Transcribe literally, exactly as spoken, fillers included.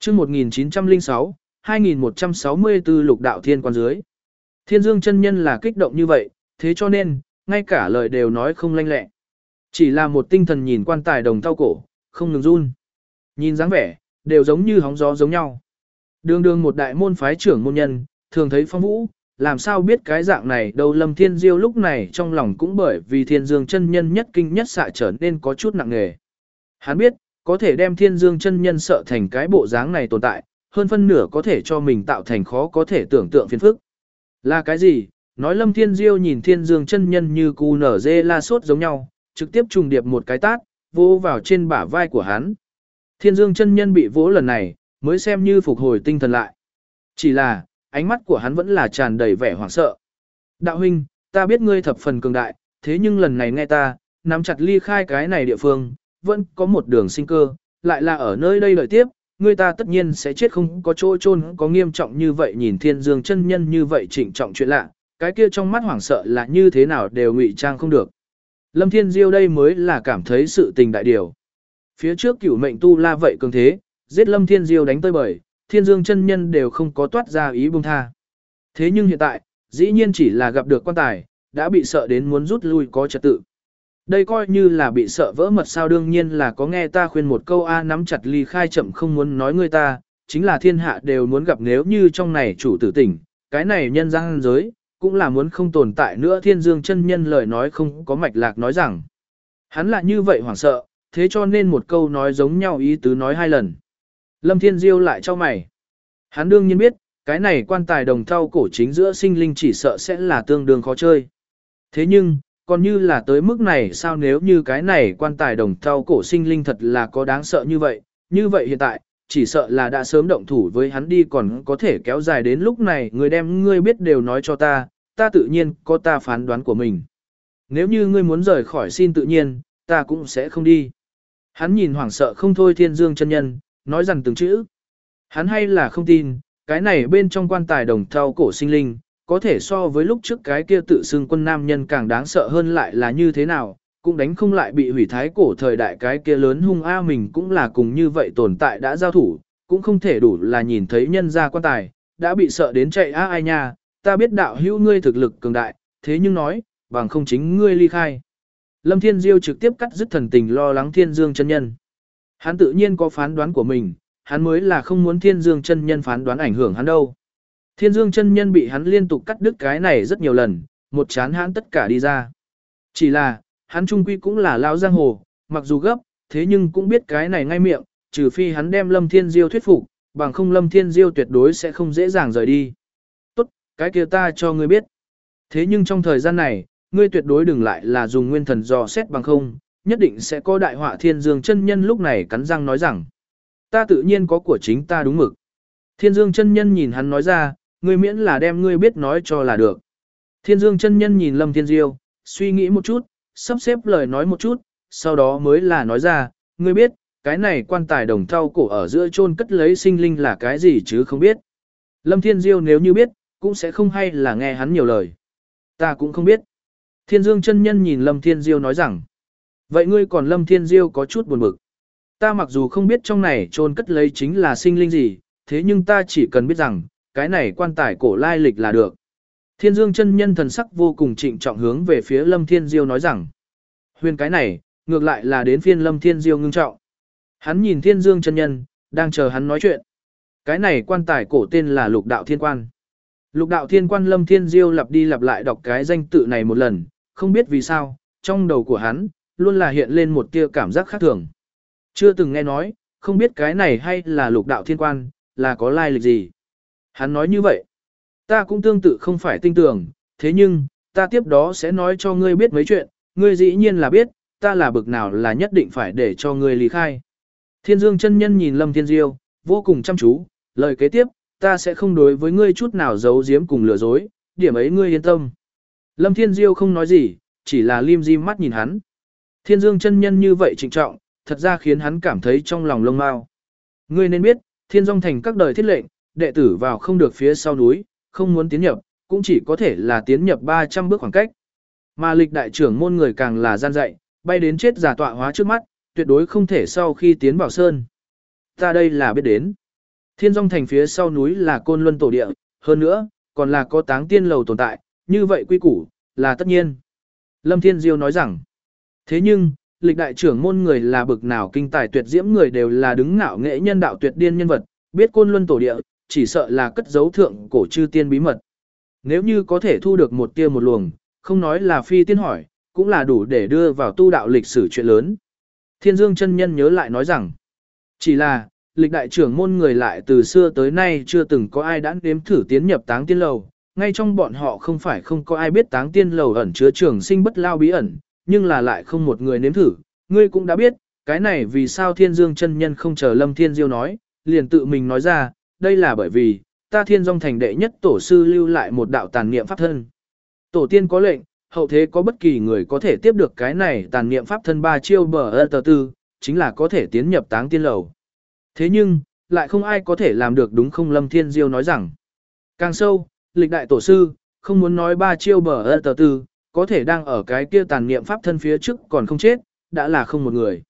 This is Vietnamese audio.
Chương một nghìn chín trăm lẻ sáu, hai nghìn một trăm sáu mươi tư Lục Đạo Thiên Quan dưới. Thiên Dương chân nhân là kích động như vậy, thế cho nên, ngay cả lời đều nói không lanh lẹ. Chỉ là một tinh thần nhìn quan tài đồng thau cổ, không ngừng run. Nhìn dáng vẻ, đều giống như hóng gió giống nhau. Đường đường một đại môn phái trưởng môn nhân, thường thấy phong vũ, làm sao biết cái dạng này đâu. Lâm Thiên Diêu lúc này trong lòng cũng bởi vì Thiên Dương chân nhân nhất kinh nhất xạ trở nên có chút nặng nề. Hắn biết, có thể đem Thiên Dương chân nhân sợ thành cái bộ dáng này tồn tại, hơn phân nửa có thể cho mình tạo thành khó có thể tưởng tượng phiền phức. Là cái gì? Nói Lâm Thiên Diêu nhìn Thiên Dương chân nhân như cu nở dê la sốt giống nhau, trực tiếp trùng điệp một cái tát, vỗ vào trên bả vai của hắn. Thiên Dương chân nhân bị vỗ lần này, mới xem như phục hồi tinh thần lại. Chỉ là, ánh mắt của hắn vẫn là tràn đầy vẻ hoảng sợ. Đạo huynh, ta biết ngươi thập phần cường đại, thế nhưng lần này nghe ta, nắm chặt ly khai cái này địa phương, vẫn có một đường sinh cơ, lại là ở nơi đây đợi tiếp, ngươi ta tất nhiên sẽ chết không có chỗ chôn. Có nghiêm trọng như vậy. Nhìn Thiên Dương chân nhân như vậy trịnh trọng chuyện lạ, cái kia trong mắt hoảng sợ là như thế nào đều ngụy trang không được. Lâm Thiên Diêu đây mới là cảm thấy sự tình đại điều. Phía trước cửu mệnh tu la vậy cường thế, giết Lâm Thiên Diêu đánh tơi bời, Thiên Dương chân nhân đều không có toát ra ý buông tha. Thế nhưng hiện tại, dĩ nhiên chỉ là gặp được quan tài, đã bị sợ đến muốn rút lui có trật tự. Đây coi như là bị sợ vỡ mật sao? Đương nhiên là có. Nghe ta khuyên một câu a, nắm chặt ly khai chậm không muốn nói người ta, chính là thiên hạ đều muốn gặp. Nếu như trong này chủ tử tỉnh, cái này nhân gian giới, cũng là muốn không tồn tại nữa. Thiên Dương chân nhân lời nói không có mạch lạc, nói rằng hắn là như vậy hoảng sợ, thế cho nên một câu nói giống nhau ý tứ nói hai lần. Lâm Thiên Diêu lại cho mày. Hắn đương nhiên biết, cái này quan tài đồng thau cổ chính giữa sinh linh chỉ sợ sẽ là tương đương khó chơi. Thế nhưng, còn như là tới mức này sao? Nếu như cái này quan tài đồng thau cổ sinh linh thật là có đáng sợ như vậy, như vậy hiện tại, chỉ sợ là đã sớm động thủ với hắn đi, còn có thể kéo dài đến lúc này. Người đem ngươi biết đều nói cho ta, ta tự nhiên có ta phán đoán của mình. Nếu như ngươi muốn rời khỏi xin tự nhiên, ta cũng sẽ không đi. Hắn nhìn hoảng sợ không thôi Thiên Dương chân nhân, nói rằng từng chữ. Hắn hay là không tin, cái này bên trong quan tài đồng thau cổ sinh linh, có thể so với lúc trước cái kia tự xưng quân nam nhân càng đáng sợ hơn. Lại là như thế nào, cũng đánh không lại bị hủy thái cổ thời đại cái kia lớn hung a. Mình cũng là cùng như vậy tồn tại đã giao thủ, cũng không thể đủ là nhìn thấy nhân ra quan tài, đã bị sợ đến chạy a. Ai nha, ta biết đạo hữu ngươi thực lực cường đại, thế nhưng nói, bằng không chính ngươi ly khai. Lâm Thiên Diêu trực tiếp cắt dứt thần tình lo lắng Thiên Dương chân nhân. Hắn tự nhiên có phán đoán của mình, hắn mới là không muốn Thiên Dương chân nhân phán đoán ảnh hưởng hắn đâu. Thiên Dương chân nhân bị hắn liên tục cắt đứt cái này rất nhiều lần, một chán hắn tất cả đi ra. Chỉ là, hắn trung quy cũng là lão giang hồ, mặc dù gấp, thế nhưng cũng biết cái này ngay miệng, trừ phi hắn đem Lâm Thiên Diêu thuyết phục, bằng không Lâm Thiên Diêu tuyệt đối sẽ không dễ dàng rời đi. Tốt, cái kia ta cho ngươi biết. Thế nhưng trong thời gian này, ngươi tuyệt đối đừng lại là dùng nguyên thần dò xét, bằng không, nhất định sẽ có đại họa. Thiên Dương chân nhân lúc này cắn răng nói rằng, ta tự nhiên có của chính ta đúng mực. Thiên Dương chân nhân nhìn hắn nói ra, ngươi miễn là đem ngươi biết nói cho là được. Thiên Dương chân nhân nhìn Lâm Thiên Diêu, suy nghĩ một chút, sắp xếp lời nói một chút, sau đó mới là nói ra, ngươi biết, cái này quan tài đồng thau cổ ở giữa chôn cất lấy sinh linh là cái gì chứ không biết. Lâm Thiên Diêu nếu như biết, cũng sẽ không hay là nghe hắn nhiều lời. Ta cũng không biết. Thiên Dương chân nhân nhìn Lâm Thiên Diêu nói rằng, vậy ngươi còn? Lâm Thiên Diêu có chút buồn bực. Ta mặc dù không biết trong này chôn cất lấy chính là sinh linh gì, thế nhưng ta chỉ cần biết rằng, cái này quan tài cổ lai lịch là được. Thiên Dương chân nhân thần sắc vô cùng trịnh trọng hướng về phía Lâm Thiên Diêu nói rằng, huyền cái này, ngược lại là đến phiên Lâm Thiên Diêu ngưng trọng. Hắn nhìn Thiên Dương chân nhân, đang chờ hắn nói chuyện. Cái này quan tài cổ tên là Lục Đạo Thiên Quan. Lục Đạo Thiên Quan. Lâm Thiên Diêu lặp đi lặp lại đọc cái danh tự này một lần, không biết vì sao, trong đầu của hắn, luôn là hiện lên một tia cảm giác khác thường. Chưa từng nghe nói, không biết cái này hay là Lục Đạo Thiên Quan, là có lai lịch gì. Hắn nói như vậy, ta cũng tương tự không phải tin tưởng, thế nhưng, ta tiếp đó sẽ nói cho ngươi biết mấy chuyện, ngươi dĩ nhiên là biết, ta là bực nào là nhất định phải để cho ngươi lý khai. Thiên Dương chân nhân nhìn Lâm Thiên Diêu, vô cùng chăm chú, lời kế tiếp, ta sẽ không đối với ngươi chút nào giấu giếm cùng lừa dối, điểm ấy ngươi yên tâm. Lâm Thiên Diêu không nói gì, chỉ là lim dim mắt nhìn hắn. Thiên Dương chân nhân như vậy trịnh trọng, thật ra khiến hắn cảm thấy trong lòng lông mao. Ngươi nên biết, Thiên Dung thành các đời thiết lệnh, đệ tử vào không được phía sau núi, không muốn tiến nhập, cũng chỉ có thể là tiến nhập ba trăm bước khoảng cách. Mà lịch đại trưởng môn người càng là gian dạy, bay đến chết giả tọa hóa trước mắt, tuyệt đối không thể sau khi tiến vào sơn. Ta đây là biết đến. Thiên Dung thành phía sau núi là Côn Luân tổ địa, hơn nữa, còn là có táng tiên lầu tồn tại, như vậy quy củ, là tất nhiên. Lâm Thiên Diêu nói rằng, thế nhưng, lịch đại trưởng môn người là bực nào kinh tài tuyệt diễm người đều là đứng ngạo nghệ nhân đạo tuyệt điên nhân vật, biết Côn Luân tổ địa, chỉ sợ là cất giấu thượng cổ chư tiên bí mật. Nếu như có thể thu được một tia một luồng, không nói là phi tiên hỏi, cũng là đủ để đưa vào tu đạo lịch sử chuyện lớn. Thiên Dương chân nhân nhớ lại nói rằng, chỉ là, lịch đại trưởng môn người lại từ xưa tới nay chưa từng có ai đã nếm thử tiến nhập táng tiên lầu, ngay trong bọn họ không phải không có ai biết táng tiên lầu ẩn chứa trường sinh bất lao bí ẩn, nhưng là lại không một người nếm thử, ngươi cũng đã biết, cái này vì sao Thiên Dương chân nhân không chờ Lâm Thiên Diêu nói, liền tự mình nói ra, đây là bởi vì, ta Thiên Dung thành đệ nhất tổ sư lưu lại một đạo tàn niệm pháp thân. Tổ tiên có lệnh, hậu thế có bất kỳ người có thể tiếp được cái này tàn niệm pháp thân ba chiêu bờ ơ tờ tư, chính là có thể tiến nhập táng tiên lầu. Thế nhưng, lại không ai có thể làm được đúng không? Lâm Thiên Diêu nói rằng, càng sâu, lịch đại tổ sư, không muốn nói ba chiêu bờ ơ tờ tư, có thể đang ở cái kia tàn niệm pháp thân phía trước còn không chết, đã là không một người.